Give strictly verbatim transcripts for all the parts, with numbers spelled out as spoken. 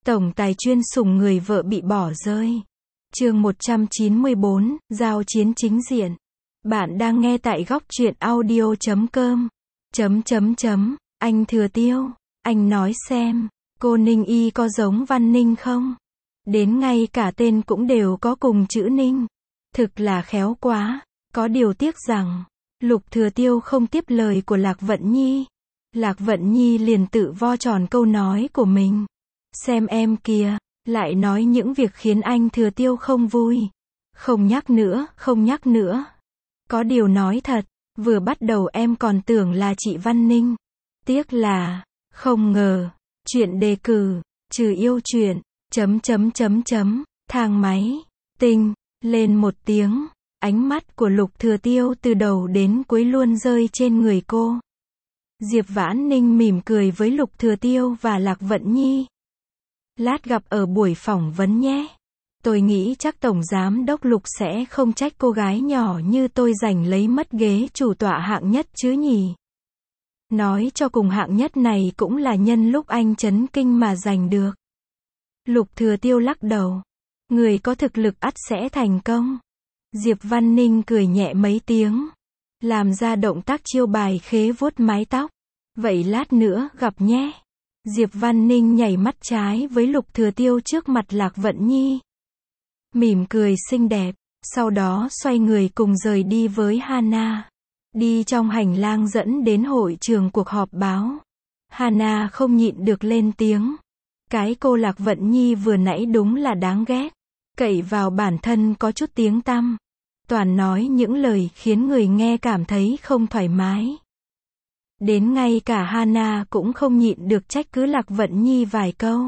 Tổng tài chuyên sủng người vợ bị bỏ rơi. Chương một trăm chín mươi bốn, giao chiến chính diện. Bạn đang nghe tại góc truyện audio chấm com. Chấm chấm chấm, anh Thừa Tiêu, anh nói xem, cô Ninh Y có giống Văn Ninh không? Đến ngay cả tên cũng đều có cùng chữ Ninh. Thực là khéo quá, có điều tiếc rằng, Lục Thừa Tiêu không tiếp lời của Lạc Vận Nhi. Lạc Vận Nhi liền tự vo tròn câu nói của mình. Xem em kìa, lại nói những việc khiến anh Thừa Tiêu không vui. Không nhắc nữa, không nhắc nữa. Có điều nói thật, vừa bắt đầu em còn tưởng là chị Văn Ninh. Tiếc là, không ngờ, chuyện đề cử, trừ yêu chuyện, chấm chấm chấm chấm, thang máy, tinh, lên một tiếng. Ánh mắt của Lục Thừa Tiêu từ đầu đến cuối luôn rơi trên người cô. Diệp Vãn Ninh mỉm cười với Lục Thừa Tiêu và Lạc Vận Nhi. Lát gặp ở buổi phỏng vấn nhé. Tôi nghĩ chắc Tổng Giám Đốc Lục sẽ không trách cô gái nhỏ như tôi giành lấy mất ghế chủ tọa hạng nhất chứ nhỉ. Nói cho cùng hạng nhất này cũng là nhân lúc anh chấn kinh mà giành được. Lục Thừa Tiêu lắc đầu. Người có thực lực ắt sẽ thành công. Diệp Văn Ninh cười nhẹ mấy tiếng. Làm ra động tác chiêu bài khế vuốt mái tóc. Vậy lát nữa gặp nhé. Diệp Văn Ninh nhảy mắt trái với Lục Thừa Tiêu trước mặt Lạc Vận Nhi. Mỉm cười xinh đẹp, sau đó xoay người cùng rời đi với Hana. Đi trong hành lang dẫn đến hội trường cuộc họp báo. Hana không nhịn được lên tiếng. Cái cô Lạc Vận Nhi vừa nãy đúng là đáng ghét. Cậy vào bản thân có chút tiếng tăm. Toàn nói những lời khiến người nghe cảm thấy không thoải mái. Đến ngay cả Hana cũng không nhịn được trách cứ Lạc Vận Nhi vài câu.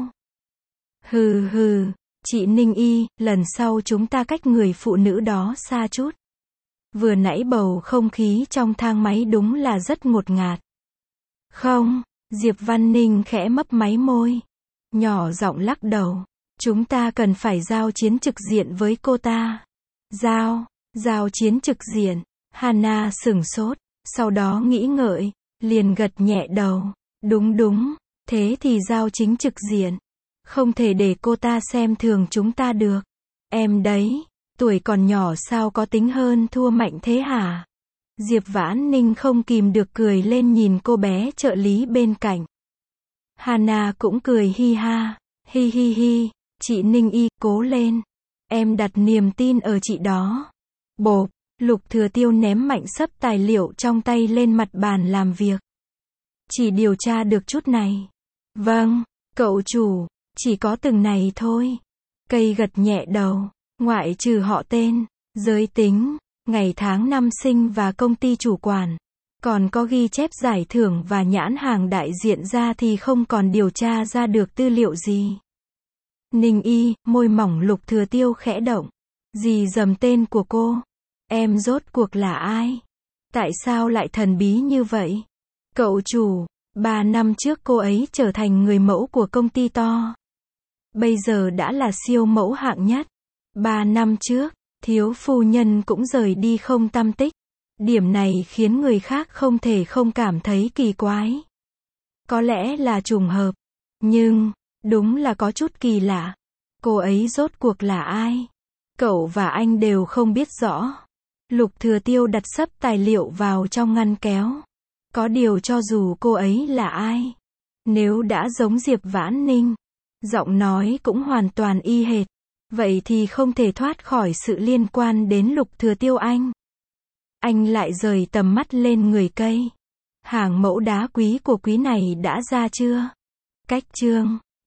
Hừ hừ, chị Ninh Y, lần sau chúng ta cách người phụ nữ đó xa chút. Vừa nãy bầu không khí trong thang máy đúng là rất ngột ngạt. Không, Diệp Văn Ninh khẽ mấp máy môi. Nhỏ giọng lắc đầu. Chúng ta cần phải giao chiến trực diện với cô ta. Giao, giao chiến trực diện. Hana sửng sốt, sau đó nghĩ ngợi. Liền gật nhẹ đầu. Đúng đúng, thế thì giao chính trực diện. Không thể để cô ta xem thường chúng ta được. Em đấy, tuổi còn nhỏ sao có tính hơn thua mạnh thế hả? Diệp Vãn Ninh không kìm được cười lên nhìn cô bé trợ lý bên cạnh. Hana cũng cười hi ha. Hi hi hi, chị Ninh Y, cố lên. Em đặt niềm tin ở chị đó. Bộp. Lục Thừa Tiêu ném mạnh xấp tài liệu trong tay lên mặt bàn làm việc. Chỉ điều tra được chút này. Vâng, cậu chủ, chỉ có từng này thôi. Cây gật nhẹ đầu, ngoại trừ họ tên, giới tính, ngày tháng năm sinh và công ty chủ quản. Còn có ghi chép giải thưởng và nhãn hàng đại diện ra thì không còn điều tra ra được tư liệu gì. Ninh Y, môi mỏng Lục Thừa Tiêu khẽ động. Gì dầm tên của cô? Em rốt cuộc là ai? Tại sao lại thần bí như vậy? Cậu chủ, ba năm trước cô ấy trở thành người mẫu của công ty to. Bây giờ đã là siêu mẫu hạng nhất. Ba năm trước, thiếu phu nhân cũng rời đi không tăm tích. Điểm này khiến người khác không thể không cảm thấy kỳ quái. Có lẽ là trùng hợp. Nhưng, đúng là có chút kỳ lạ. Cô ấy rốt cuộc là ai? Cậu và anh đều không biết rõ. Lục Thừa Tiêu đặt sấp tài liệu vào trong ngăn kéo. Có điều cho dù cô ấy là ai, nếu đã giống Diệp Vãn Ninh, giọng nói cũng hoàn toàn y hệt, vậy thì không thể thoát khỏi sự liên quan đến Lục Thừa Tiêu anh. Anh lại rời tầm mắt lên người cây. Hàng mẫu đá quý của quý này đã ra chưa? Cách chương